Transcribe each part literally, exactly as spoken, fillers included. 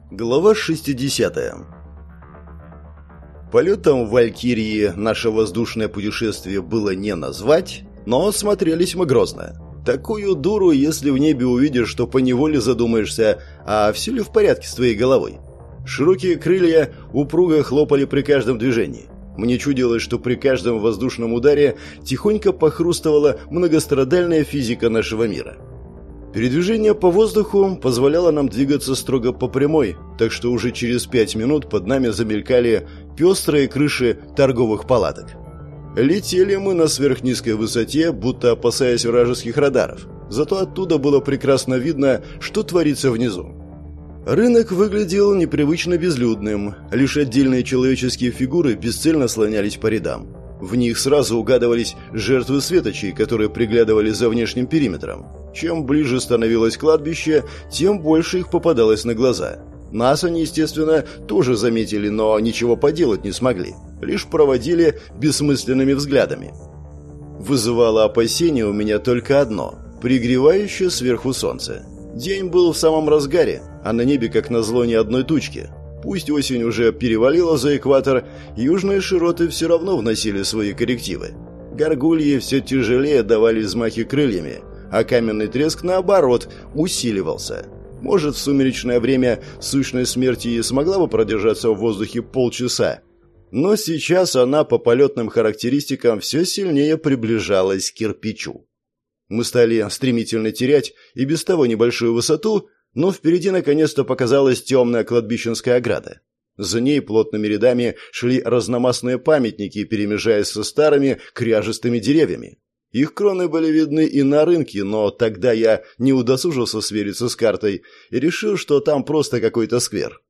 Глава шестидесятая. Полетом в Валькирии наше воздушное путешествие было не назвать, но смотрелись мы грозно. Такую дуру, если в небе увидишь, что поневоле задумаешься, а все ли в порядке с твоей головой. Широкие крылья упруго хлопали при каждом движении. Мне чудилось, что при каждом воздушном ударе тихонько похрустывала многострадальная физика нашего мира. Передвижение по воздуху позволяло нам двигаться строго по прямой, так что уже через пять минут под нами замелькали пестрые крыши торговых палаток. Летели мы на сверхнизкой высоте, будто опасаясь вражеских радаров. Зато оттуда было прекрасно видно, что творится внизу. Рынок выглядел непривычно безлюдным, лишь отдельные человеческие фигуры бесцельно слонялись по рядам. В них сразу угадывались жертвы светочей, которые приглядывали за внешним периметром. Чем ближе становилось кладбище, тем больше их попадалось на глаза. Нас они, естественно, тоже заметили, но ничего поделать не смогли. Лишь проводили бессмысленными взглядами. Вызывало опасение у меня только одно – пригревающее сверху солнце. День был в самом разгаре, а на небе, как назло, ни одной тучки. Пусть осень уже перевалила за экватор, южные широты все равно вносили свои коррективы. Горгульи все тяжелее давали взмахи крыльями, а каменный треск, наоборот, усиливался. Может, в сумеречное время сущность смерти и смогла бы продержаться в воздухе полчаса, но сейчас она по полетным характеристикам все сильнее приближалась к кирпичу. Мы стали стремительно терять и без того небольшую высоту, но впереди наконец-то показалась темная кладбищенская ограда. За ней плотными рядами шли разномастные памятники, перемежаясь со старыми кряжестыми деревьями. Их кроны были видны и на рынке, но тогда я не удосужился свериться с картой и решил, что там просто какой-то сквер.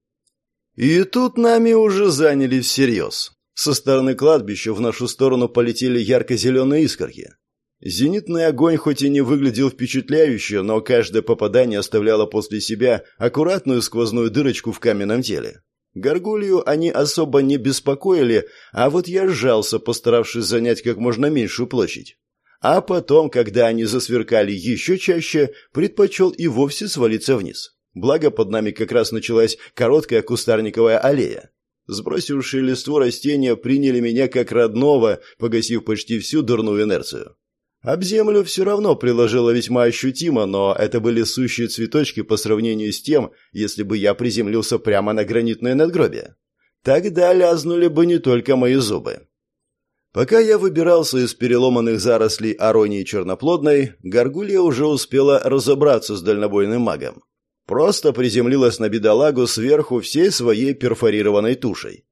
И тут нами уже занялись всерьез. Со стороны кладбища в нашу сторону полетели ярко-зеленые искорки. Зенитный огонь хоть и не выглядел впечатляюще, но каждое попадание оставляло после себя аккуратную сквозную дырочку в каменном теле. Горгулью они особо не беспокоили, а вот я сжался, постаравшись занять как можно меньшую площадь. А потом, когда они засверкали еще чаще, предпочел и вовсе свалиться вниз. Благо под нами как раз началась короткая кустарниковая аллея. Сбросившие листву растения приняли меня как родного, погасив почти всю дурную инерцию. Об землю все равно приложило весьма ощутимо, но это были сущие цветочки по сравнению с тем, если бы я приземлился прямо на гранитное надгробие. Тогда лязнули бы не только мои зубы. Пока я выбирался из переломанных зарослей аронии черноплодной, горгулья уже успела разобраться с дальнобойным магом. Просто приземлилась на бедолагу сверху всей своей перфорированной тушей.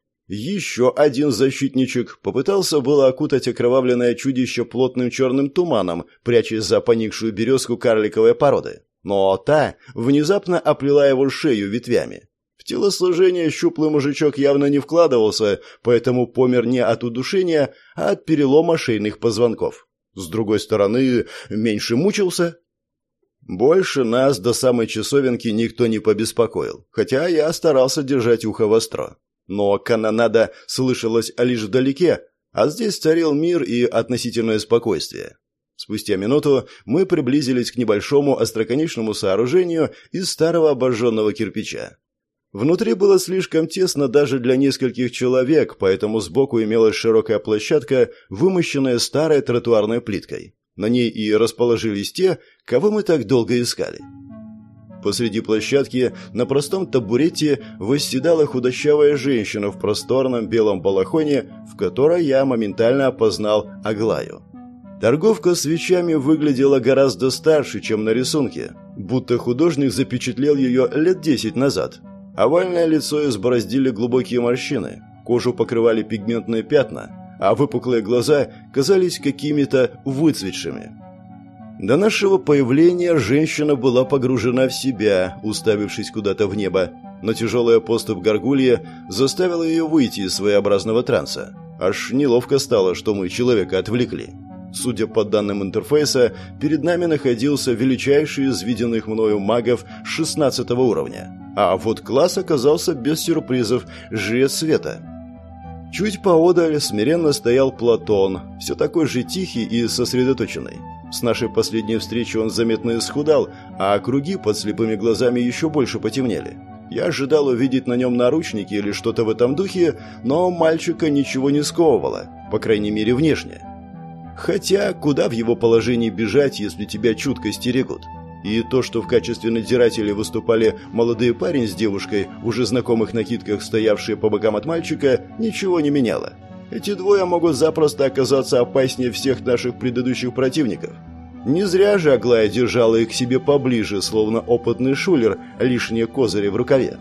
Еще один защитничек попытался было окутать окровавленное чудище плотным черным туманом, прячась за поникшую березку карликовой породы. Но та внезапно оплела его шею ветвями. В телосложение щуплый мужичок явно не вкладывался, поэтому помер не от удушения, а от перелома шейных позвонков. С другой стороны, меньше мучился. Больше нас до самой часовенки никто не побеспокоил, хотя я старался держать ухо востро. Но канонада слышалась лишь вдалеке, а здесь царил мир и относительное спокойствие. Спустя минуту мы приблизились к небольшому остроконечному сооружению из старого обожженного кирпича. Внутри было слишком тесно даже для нескольких человек, поэтому сбоку имелась широкая площадка, вымощенная старой тротуарной плиткой. На ней и расположились те, кого мы так долго искали. Посреди площадки на простом табурете восседала худощавая женщина в просторном белом балахоне, в которой я моментально опознал Аглаю. Торговка свечами выглядела гораздо старше, чем на рисунке, будто художник запечатлел ее лет десять назад. Овальное лицо избороздили глубокие морщины, кожу покрывали пигментные пятна, а выпуклые глаза казались какими-то выцветшими. До нашего появления женщина была погружена в себя, уставившись куда-то в небо, но тяжелая поступь горгулья заставила ее выйти из своеобразного транса. Аж неловко стало, что мы человека отвлекли. Судя по данным интерфейса, перед нами находился величайший из виденных мною магов шестнадцатого уровня. А вот класс оказался без сюрпризов – жрец света. Чуть поодаль смиренно стоял Платон, все такой же тихий и сосредоточенный. С нашей последней встречи он заметно исхудал, а круги под слепыми глазами еще больше потемнели. Я ожидал увидеть на нем наручники или что-то в этом духе, но мальчика ничего не сковывало, по крайней мере внешне. Хотя, куда в его положении бежать, если тебя чутко стерегут? И то, что в качестве надзирателей выступали молодой парень с девушкой, уже знакомых накидках, стоявшие по бокам от мальчика, ничего не меняло. Эти двое могут запросто оказаться опаснее всех наших предыдущих противников. Не зря же Аглая держала их к себе поближе, словно опытный шулер, лишние козыри в рукаве.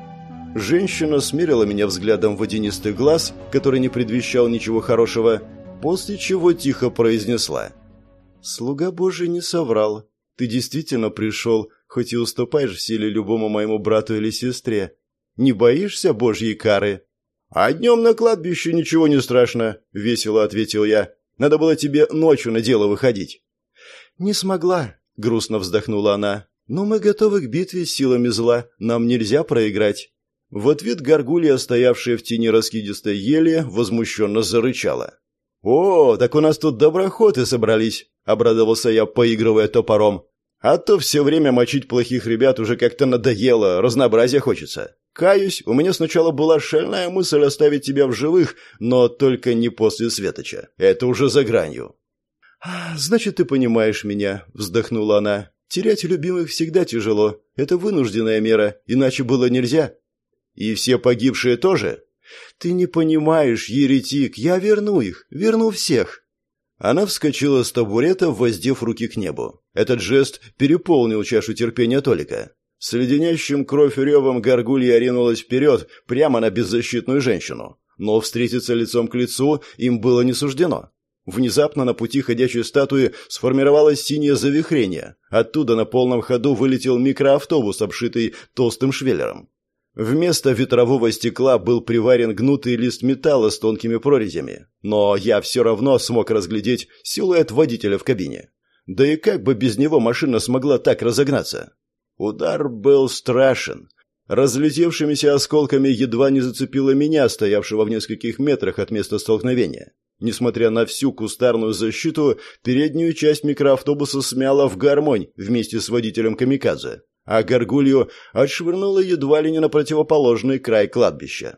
Женщина смерила меня взглядом водянистый глаз, который не предвещал ничего хорошего, после чего тихо произнесла: «Слуга Божий не соврал. Ты действительно пришел, хоть и уступаешь в силе любому моему брату или сестре. Не боишься Божьей кары?» «А днем на кладбище ничего не страшно», — весело ответил я. «Надо было тебе ночью на дело выходить». «Не смогла», — грустно вздохнула она. «Но мы готовы к битве с силами зла. Нам нельзя проиграть». В ответ горгулья, стоявшая в тени раскидистой ели, возмущенно зарычала. «О, так у нас тут доброхоты собрались», — обрадовался я, поигрывая топором. «А то все время мочить плохих ребят уже как-то надоело, разнообразия хочется. Каюсь, у меня сначала была шальная мысль оставить тебя в живых, но только не после Светоча. Это уже за гранью». «Значит, ты понимаешь меня», — вздохнула она. «Терять любимых всегда тяжело. Это вынужденная мера, иначе было нельзя». «И все погибшие тоже?» «Ты не понимаешь, еретик, я верну их, верну всех». Она вскочила с табурета, воздев руки к небу. Этот жест переполнил чашу терпения Толика. С леденящим кровь ревом горгулья ринулась вперед, прямо на беззащитную женщину. Но встретиться лицом к лицу им было не суждено. Внезапно на пути ходячей статуи сформировалось синее завихрение. Оттуда на полном ходу вылетел микроавтобус, обшитый толстым швеллером. Вместо ветрового стекла был приварен гнутый лист металла с тонкими прорезями. Но я все равно смог разглядеть силуэт водителя в кабине. Да и как бы без него машина смогла так разогнаться? Удар был страшен. Разлетевшимися осколками едва не зацепило меня, стоявшего в нескольких метрах от места столкновения. Несмотря на всю кустарную защиту, переднюю часть микроавтобуса смяло в гармонь вместе с водителем камикадзе, а горгулью отшвырнуло едва ли не на противоположный край кладбища.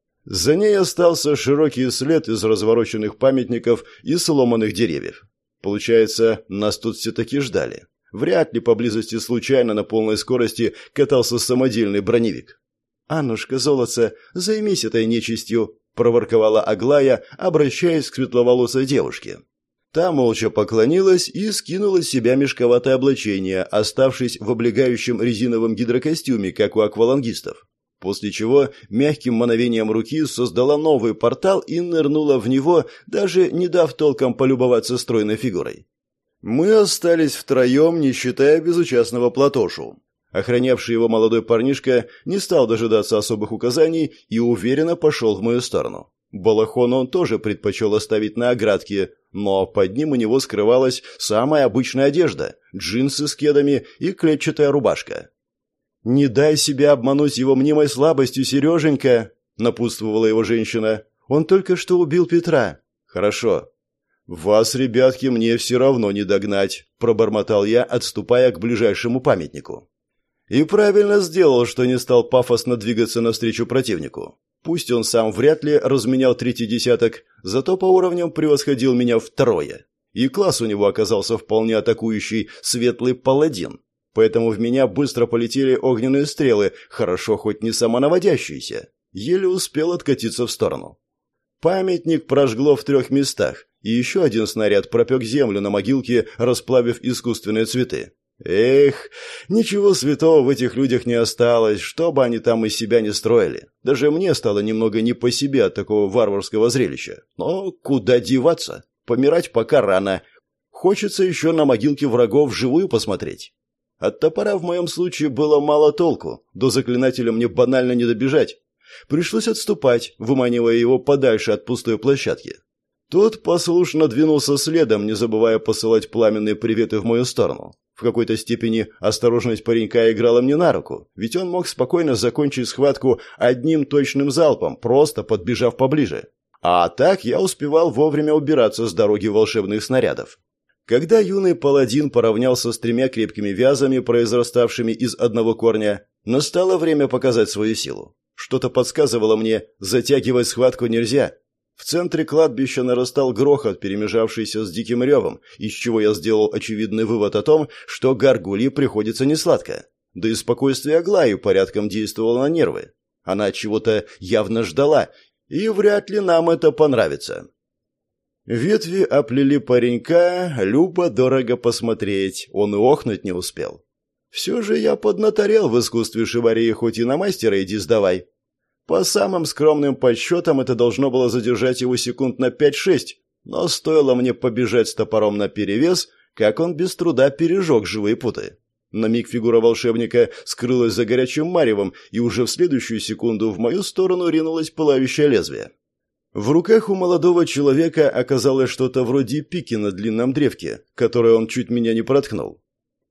За ней остался широкий след из развороченных памятников и сломанных деревьев. Получается, нас тут все-таки ждали. Вряд ли поблизости случайно на полной скорости катался самодельный броневик. «Аннушка, золотце, займись этой нечистью», — проворковала Аглая, обращаясь к светловолосой девушке. Та молча поклонилась и скинула с себя мешковатое облачение, оставшись в облегающем резиновом гидрокостюме, как у аквалангистов. После чего мягким мановением руки создала новый портал и нырнула в него, даже не дав толком полюбоваться стройной фигурой. Мы остались втроем, не считая безучастного Платошу. Охранявший его молодой парнишка не стал дожидаться особых указаний и уверенно пошел в мою сторону. Балахон он тоже предпочел оставить на оградке, но под ним у него скрывалась самая обычная одежда – джинсы с кедами и клетчатая рубашка. «Не дай себя обмануть его мнимой слабостью, Сереженька!» – напутствовала его женщина. «Он только что убил Петра». «Хорошо». «Вас, ребятки, мне все равно не догнать», – пробормотал я, отступая к ближайшему памятнику. И правильно сделал, что не стал пафосно двигаться навстречу противнику. Пусть он сам вряд ли разменял третий десяток, зато по уровням превосходил меня втрое. И класс у него оказался вполне атакующий светлый паладин. Поэтому в меня быстро полетели огненные стрелы, хорошо хоть не самонаводящиеся. Еле успел откатиться в сторону. Памятник прожгло в трех местах, и еще один снаряд пропек землю на могилке, расплавив искусственные цветы. Эх, ничего святого в этих людях не осталось, что бы они там из себя не строили. Даже мне стало немного не по себе от такого варварского зрелища. Но куда деваться? Помирать пока рано. Хочется еще на могилке врагов вживую посмотреть. От топора в моем случае было мало толку, до заклинателя мне банально не добежать. Пришлось отступать, выманивая его подальше от пустой площадки. Тот послушно двинулся следом, не забывая посылать пламенные приветы в мою сторону. В какой-то степени осторожность паренька играла мне на руку, ведь он мог спокойно закончить схватку одним точным залпом, просто подбежав поближе. А так я успевал вовремя убираться с дороги волшебных снарядов. Когда юный паладин поравнялся с тремя крепкими вязами, произраставшими из одного корня, Настало время показать свою силу. Что-то подсказывало мне, затягивать схватку нельзя. В центре кладбища нарастал грохот, перемежавшийся с диким ревом, из чего я сделал очевидный вывод о том, что горгулье приходится несладко. Да и спокойствие Аглаи порядком действовало на нервы. Она чего-то явно ждала, и вряд ли нам это понравится. Ветви оплели паренька, любо-дорого посмотреть, он и охнуть не успел. Все же я поднаторел в искусстве шиварии, хоть и на мастера иди сдавай. По самым скромным подсчетам это должно было задержать его секунд на пять-шесть, но стоило мне побежать с топором наперевес, как он без труда пережег живые путы. На миг фигура волшебника скрылась за горячим маревом, и уже в следующую секунду в мою сторону ринулось пылающее лезвие. В руках у молодого человека оказалось что-то вроде пики на длинном древке, которое он чуть меня не проткнул.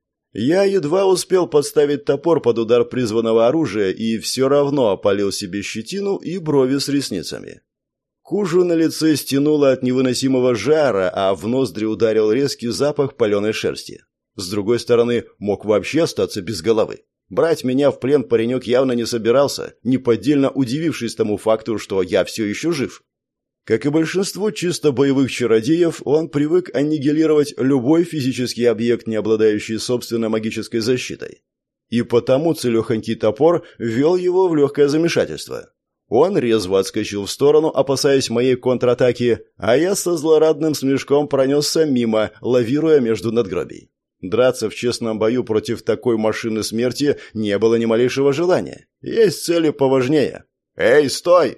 Я едва успел подставить топор под удар призванного оружия и все равно опалил себе щетину и брови с ресницами. Кожу на лице стянуло от невыносимого жара, а в ноздри ударил резкий запах паленой шерсти. С другой стороны, мог вообще остаться без головы. Брать меня в плен паренек явно не собирался, неподдельно удивившись тому факту, что я все еще жив. Как и большинство чисто боевых чародеев, он привык аннигилировать любой физический объект, не обладающий собственной магической защитой. И потому целехонький топор ввел его в легкое замешательство. Он резво отскочил в сторону, опасаясь моей контратаки, а я со злорадным смешком пронесся мимо, лавируя между надгробий. Драться в честном бою против такой машины смерти не было ни малейшего желания. Есть цели поважнее. «Эй, стой!»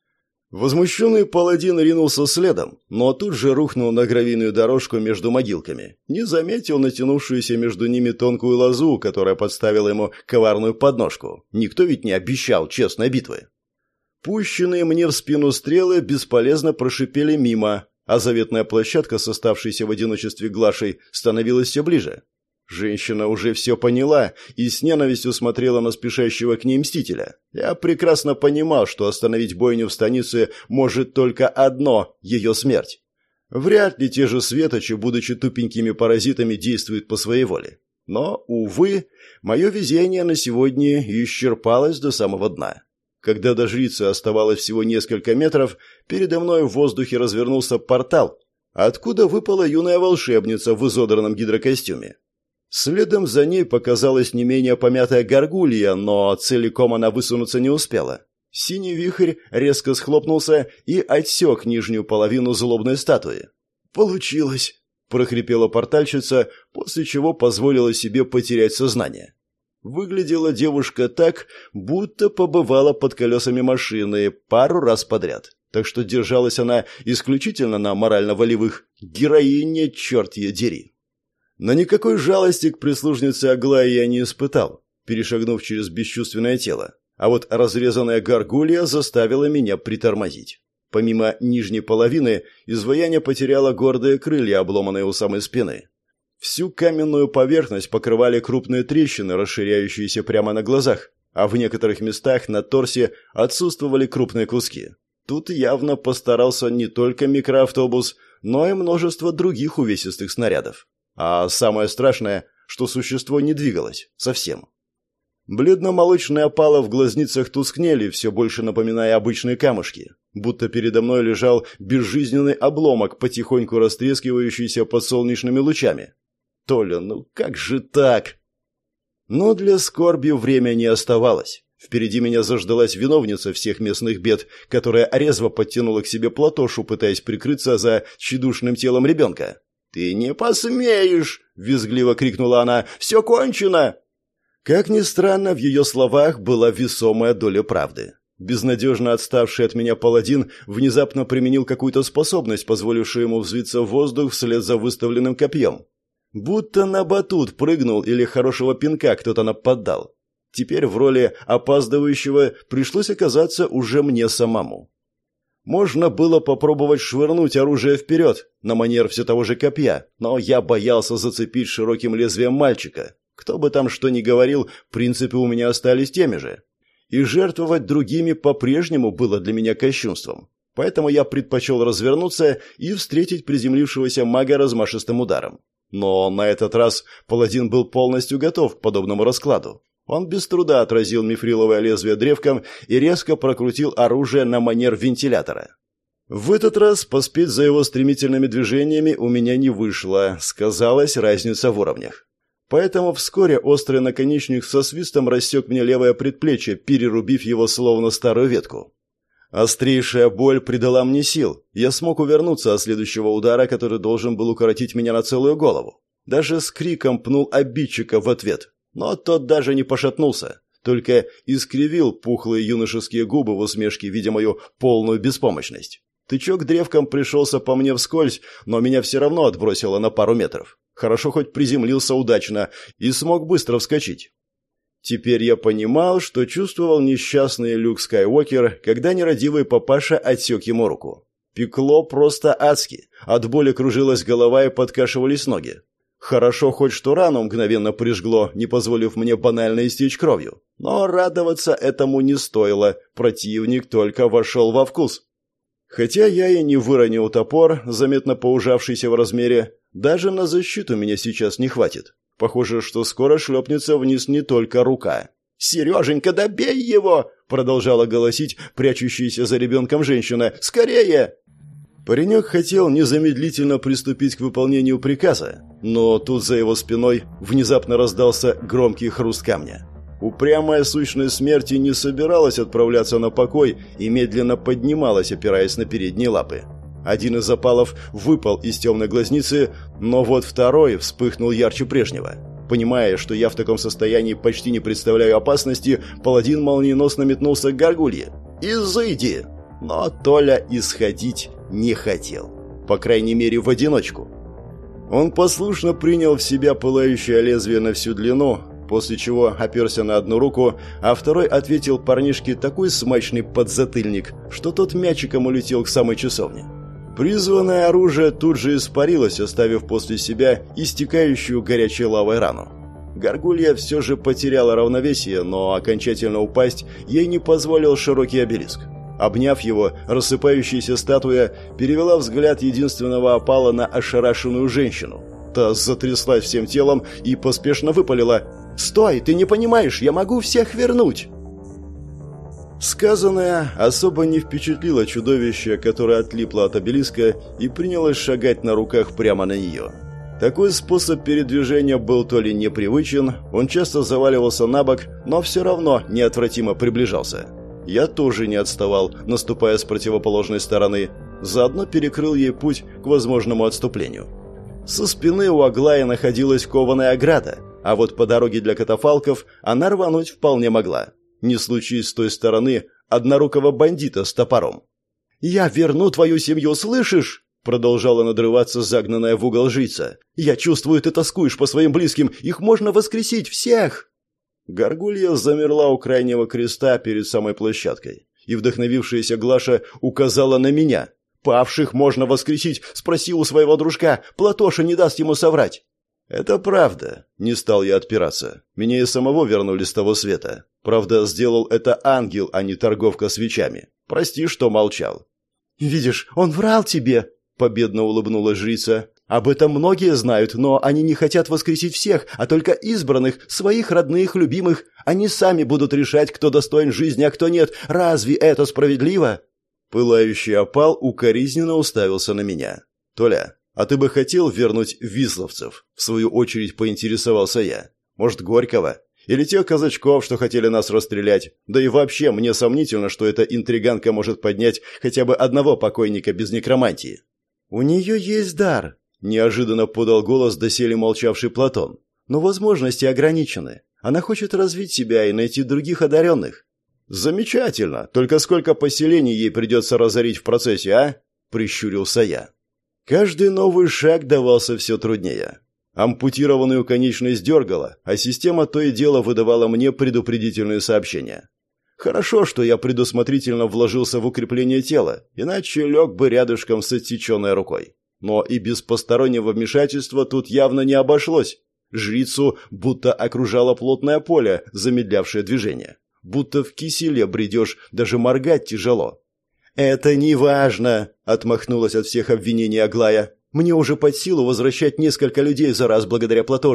Возмущенный паладин ринулся следом, но тут же рухнул на гравийную дорожку между могилками. Не заметил натянувшуюся между ними тонкую лозу, которая подставила ему коварную подножку. Никто ведь не обещал честной битвы. Пущенные мне в спину стрелы бесполезно прошипели мимо, а заветная площадка с оставшейся в одиночестве Глашей становилась все ближе. Женщина уже все поняла и с ненавистью смотрела на спешащего к ней мстителя. Я прекрасно понимал, что остановить бойню в станице может только одно – ее смерть. Вряд ли те же светочи, будучи тупенькими паразитами, действуют по своей воле. Но, увы, мое везение на сегодня исчерпалось до самого дна. Когда до жрицы оставалось всего несколько метров, передо мной в воздухе развернулся портал, откуда выпала юная волшебница в изодранном гидрокостюме. Следом за ней показалась не менее помятая горгулья, но целиком она высунуться не успела. Синий вихрь резко схлопнулся и отсек нижнюю половину злобной статуи. «Получилось!» – прохрипела портальщица, после чего позволила себе потерять сознание. Выглядела девушка так, будто побывала под колесами машины пару раз подряд, так что держалась она исключительно на морально-волевых. Героине, черт ее дери! Но никакой жалости к прислужнице Аглаи я не испытал, перешагнув через бесчувственное тело. А вот разрезанная горгулья заставила меня притормозить. Помимо нижней половины, изваяние потеряло гордые крылья, обломанные у самой спины. Всю каменную поверхность покрывали крупные трещины, расширяющиеся прямо на глазах, а в некоторых местах на торсе отсутствовали крупные куски. Тут явно постарался не только микроавтобус, но и множество других увесистых снарядов. А самое страшное, что существо не двигалось совсем. Бледно-молочные опалы в глазницах тускнели, все больше напоминая обычные камушки. Будто передо мной лежал безжизненный обломок, потихоньку растрескивающийся под солнечными лучами. Толя, ну как же так? Но для скорби время не оставалось. Впереди меня заждалась виновница всех местных бед, которая резво подтянула к себе платошу, пытаясь прикрыться за тщедушным телом ребенка. «Ты не посмеешь!» — визгливо крикнула она. «Все кончено!» Как ни странно, в ее словах была весомая доля правды. Безнадежно отставший от меня паладин внезапно применил какую-то способность, позволившую ему взвиться в воздух вслед за выставленным копьем. Будто на батут прыгнул или хорошего пинка кто-то наподдал. Теперь в роли опаздывающего пришлось оказаться уже мне самому. Можно было попробовать швырнуть оружие вперед, на манер все того же копья, но я боялся зацепить широким лезвием мальчика. Кто бы там что ни говорил, принципы у меня остались теми же. И жертвовать другими по-прежнему было для меня кощунством. Поэтому я предпочел развернуться и встретить приземлившегося мага размашистым ударом. Но на этот раз паладин был полностью готов к подобному раскладу. Он без труда отразил мифриловое лезвие древком и резко прокрутил оружие на манер вентилятора. В этот раз поспеть за его стремительными движениями у меня не вышло, сказалась разница в уровнях. Поэтому вскоре острый наконечник со свистом рассек мне левое предплечье, перерубив его словно старую ветку. Острейшая боль придала мне сил. Я смог увернуться от следующего удара, который должен был укоротить меня на целую голову. Даже с криком пнул обидчика в ответ. Но тот даже не пошатнулся, только искривил пухлые юношеские губы в усмешке, видя мою полную беспомощность. Тычок древком пришелся по мне вскользь, но меня все равно отбросило на пару метров. Хорошо хоть приземлился удачно и смог быстро вскочить. Теперь я понимал, что чувствовал несчастный Люк Скайуокер, когда нерадивый папаша отсек ему руку. Пекло просто адски, от боли кружилась голова и подкашивались ноги. Хорошо хоть что рану мгновенно прижгло, не позволив мне банально истечь кровью. Но радоваться этому не стоило, противник только вошел во вкус. Хотя я и не выронил топор, заметно поужавшийся в размере, даже на защиту меня сейчас не хватит. Похоже, что скоро шлепнется вниз не только рука. «Сереженька, добей его!» — продолжала голосить прячущаяся за ребенком женщина. «Скорее!» Паренек хотел незамедлительно приступить к выполнению приказа, но тут за его спиной внезапно раздался громкий хруст камня. Упрямая сущность смерти не собиралась отправляться на покой и медленно поднималась, опираясь на передние лапы. Один из запалов выпал из темной глазницы, но вот второй вспыхнул ярче прежнего. Понимая, что я в таком состоянии почти не представляю опасности, паладин молниеносно метнулся к горгулье. «Изыди!» Но Толя исходить не хотел. По крайней мере, в одиночку. Он послушно принял в себя пылающее лезвие на всю длину, после чего оперся на одну руку, а второй ответил парнишке такой смачный подзатыльник, что тот мячиком улетел к самой часовне. Призванное оружие тут же испарилось, оставив после себя истекающую горячей лавой рану. Горгулья все же потеряла равновесие, но окончательно упасть ей не позволил широкий обелиск. Обняв его, рассыпающаяся статуя перевела взгляд единственного опала на ошарашенную женщину. Та затряслась всем телом и поспешно выпалила: «Стой, ты не понимаешь, я могу всех вернуть!» Сказанное особо не впечатлило чудовище, которое отлипло от обелиска и принялось шагать на руках прямо на нее. Такой способ передвижения был то ли непривычен, он часто заваливался на бок, но все равно неотвратимо приближался. Я тоже не отставал, наступая с противоположной стороны, заодно перекрыл ей путь к возможному отступлению. Со спины у Аглаи находилась кованая ограда, а вот по дороге для катафалков она рвануть вполне могла. Не случись с той стороны однорукого бандита с топором. «Я верну твою семью, слышишь?» Продолжала надрываться загнанная в угол жрица. «Я чувствую, ты тоскуешь по своим близким. Их можно воскресить всех!» Горгулья замерла у крайнего креста перед самой площадкой, и вдохновившаяся Глаша указала на меня. «Павших можно воскресить, спроси у своего дружка. Платоша не даст ему соврать». «Это правда», — не стал я отпираться. Меня и самого вернули с того света. Правда, сделал это ангел, а не торговка свечами. Прости, что молчал. «Видишь, он врал тебе», — победно улыбнулась жрица. «Об этом многие знают, но они не хотят воскресить всех, а только избранных, своих родных, любимых. Они сами будут решать, кто достоин жизни, а кто нет. Разве это справедливо?» Пылающий опал укоризненно уставился на меня. «Толя, а ты бы хотел вернуть висловцев?» В свою очередь поинтересовался я. «Может, Горького? Или тех казачков, что хотели нас расстрелять? Да и вообще, мне сомнительно, что эта интриганка может поднять хотя бы одного покойника без некромантии». «У нее есть дар», — неожиданно подал голос доселе молчавший Платон. «Но возможности ограничены. Она хочет развить себя и найти других одаренных». «Замечательно! Только сколько поселений ей придется разорить в процессе, а?» — прищурился я. Каждый новый шаг давался все труднее. Ампутированную конечность дергала, а система то и дело выдавала мне предупредительные сообщения. Хорошо, что я предусмотрительно вложился в укрепление тела, иначе лег бы рядышком с отсеченной рукой. Но и без постороннего вмешательства тут явно не обошлось. Жрицу будто окружало плотное поле, замедлявшее движение. Будто в киселе бредешь, даже моргать тяжело. «Это не важно», — отмахнулась от всех обвинений Аглая. «Мне уже под силу возвращать несколько людей за раз благодаря Платоше.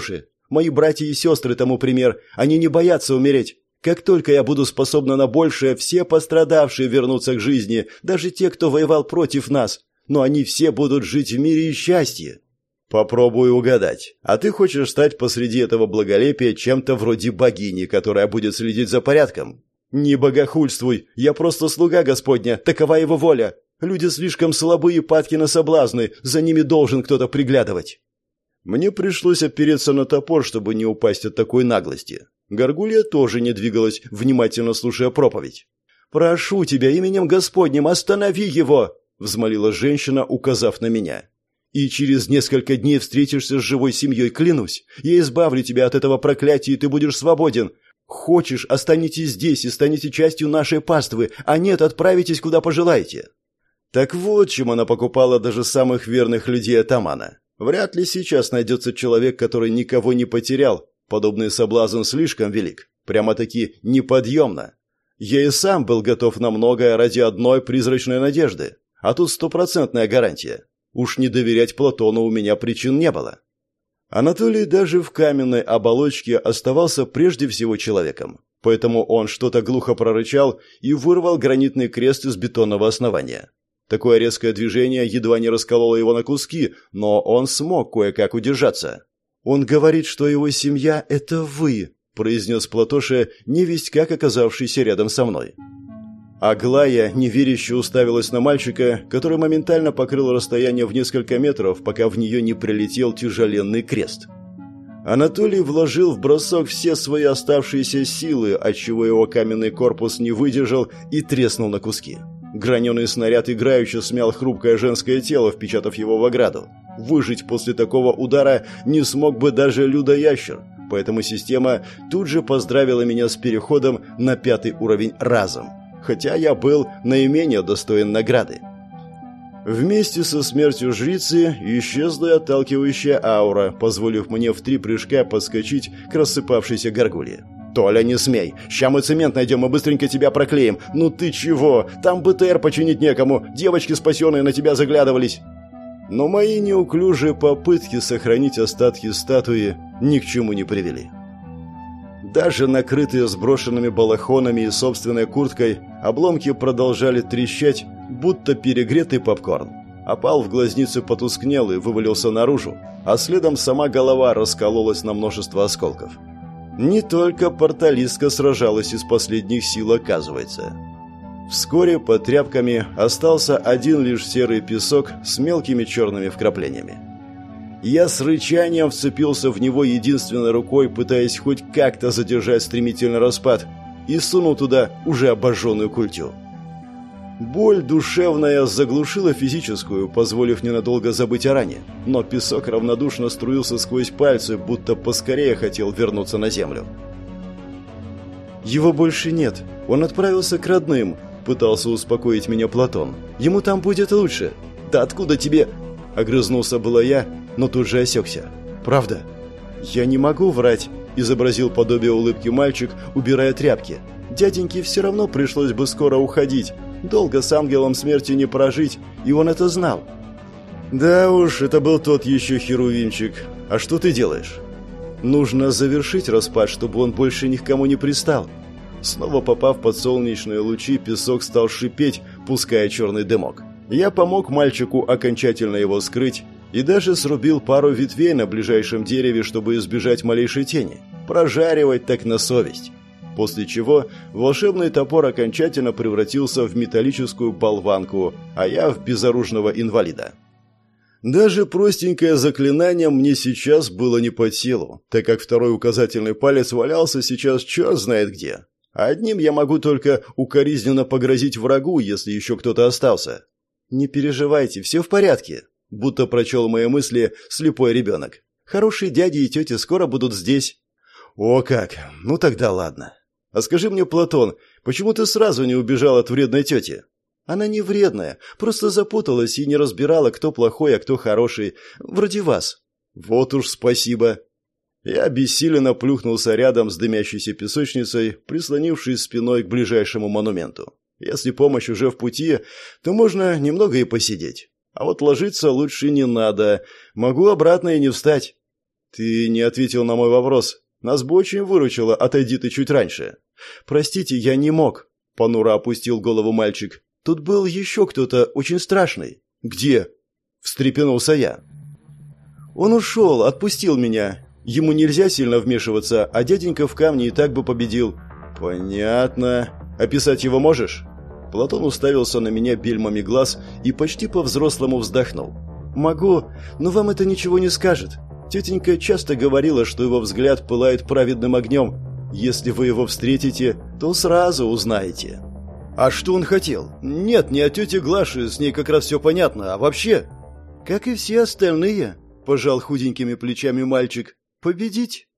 Мои братья и сестры тому пример. Они не боятся умереть. Как только я буду способна на большее, все пострадавшие вернутся к жизни, даже те, кто воевал против нас. Но они все будут жить в мире и счастье. Попробую угадать. А ты хочешь стать посреди этого благолепия чем-то вроде богини, которая будет следить за порядком? Не богохульствуй. Я просто слуга Господня. Такова его воля. Люди слишком слабы и падки на соблазны. За ними должен кто-то приглядывать. Мне пришлось опереться на топор, чтобы не упасть от такой наглости. Горгулья тоже не двигалась, внимательно слушая проповедь. «Прошу тебя, именем Господним, останови его!» — взмолила женщина, указав на меня. «И через несколько дней встретишься с живой семьей, клянусь. Я избавлю тебя от этого проклятия, и ты будешь свободен. Хочешь, останетесь здесь и станете частью нашей паствы, а нет, отправитесь, куда пожелаете». Так вот, чем она покупала даже самых верных людей атамана. Вряд ли сейчас найдется человек, который никого не потерял. Подобный соблазн слишком велик. Прямо-таки неподъемно. Я и сам был готов на многое ради одной призрачной надежды. А тут стопроцентная гарантия. Уж не доверять Платону у меня причин не было. Анатолий даже в каменной оболочке оставался прежде всего человеком. Поэтому он что-то глухо прорычал и вырвал гранитный крест из бетонного основания. Такое резкое движение едва не раскололо его на куски, но он смог кое-как удержаться. «Он говорит, что его семья – это вы», – произнес Платоша, невесть как оказавшийся рядом со мной. Аглая неверяще уставилась на мальчика, который моментально покрыл расстояние в несколько метров, пока в нее не прилетел тяжеленный крест. Анатолий вложил в бросок все свои оставшиеся силы, отчего его каменный корпус не выдержал и треснул на куски. Граненый снаряд играюще смял хрупкое женское тело, впечатав его в ограду. Выжить после такого удара не смог бы даже людоящер, поэтому система тут же поздравила меня с переходом на пятый уровень разом, хотя я был наименее достоин награды. Вместе со смертью жрицы исчезла отталкивающая аура, позволив мне в три прыжка подскочить к рассыпавшейся горгулье. «Толя, не смей! Ща мы цемент найдем и быстренько тебя проклеим! Ну ты чего? Там БТР починить некому! Девочки спасенные на тебя заглядывались!» Но мои неуклюжие попытки сохранить остатки статуи ни к чему не привели. Даже накрытые сброшенными балахонами и собственной курткой, обломки продолжали трещать, будто перегретый попкорн. Опал в глазницы потускнел и вывалился наружу, а следом сама голова раскололась на множество осколков. Не только порталистка сражалась из последних сил, оказывается. Вскоре под тряпками остался один лишь серый песок с мелкими черными вкраплениями. Я с рычанием вцепился в него единственной рукой, пытаясь хоть как-то задержать стремительный распад, и сунул туда уже обожженную культю. Боль душевная заглушила физическую, позволив ненадолго забыть о ране, но песок равнодушно струился сквозь пальцы, будто поскорее хотел вернуться на землю. «Его больше нет. Он отправился к родным», — пытался успокоить меня Платон. «Ему там будет лучше». «Да откуда тебе?» — огрызнулся было я, но тут же осекся. «Правда?» «Я не могу врать», — изобразил подобие улыбки мальчик, убирая тряпки. «Дяденьке все равно пришлось бы скоро уходить. Долго с ангелом смерти не прожить, и он это знал». «Да уж, это был тот еще херувимчик. А что ты делаешь?» «Нужно завершить распад, чтобы он больше ни к кому не пристал». Снова попав под солнечные лучи, песок стал шипеть, пуская черный дымок. Я помог мальчику окончательно его скрыть и даже срубил пару ветвей на ближайшем дереве, чтобы избежать малейшей тени. Прожаривать так на совесть. После чего волшебный топор окончательно превратился в металлическую болванку, а я в безоружного инвалида. Даже простенькое заклинание мне сейчас было не под силу, так как второй указательный палец валялся сейчас черт знает где. Одним я могу только укоризненно погрозить врагу, если еще кто-то остался. «Не переживайте, все в порядке», — будто прочел мои мысли слепой ребенок. «Хорошие дяди и тети скоро будут здесь». «О как! Ну тогда ладно. А скажи мне, Платон, почему ты сразу не убежал от вредной тети?» «Она не вредная, просто запуталась и не разбирала, кто плохой, а кто хороший. Вроде вас». «Вот уж спасибо». Я обессиленно плюхнулся рядом с дымящейся песочницей, прислонившись спиной к ближайшему монументу. Если помощь уже в пути, то можно немного и посидеть. А вот ложиться лучше не надо. Могу обратно и не встать. Ты не ответил на мой вопрос. Нас бы очень выручило, отойди ты чуть раньше. Простите, я не мог. Понуро опустил голову мальчик. Тут был еще кто-то очень страшный. Где? Встрепенулся я. Он ушел, отпустил меня. Ему нельзя сильно вмешиваться, а дяденька в камне и так бы победил. Понятно. Описать его можешь? Платон уставился на меня бельмами глаз и почти по-взрослому вздохнул. Могу, но вам это ничего не скажет. Тетенька часто говорила, что его взгляд пылает праведным огнем. Если вы его встретите, то сразу узнаете. А что он хотел? Нет, не о тете Глаше, с ней как раз все понятно, а вообще... Как и все остальные, пожал худенькими плечами мальчик, победить.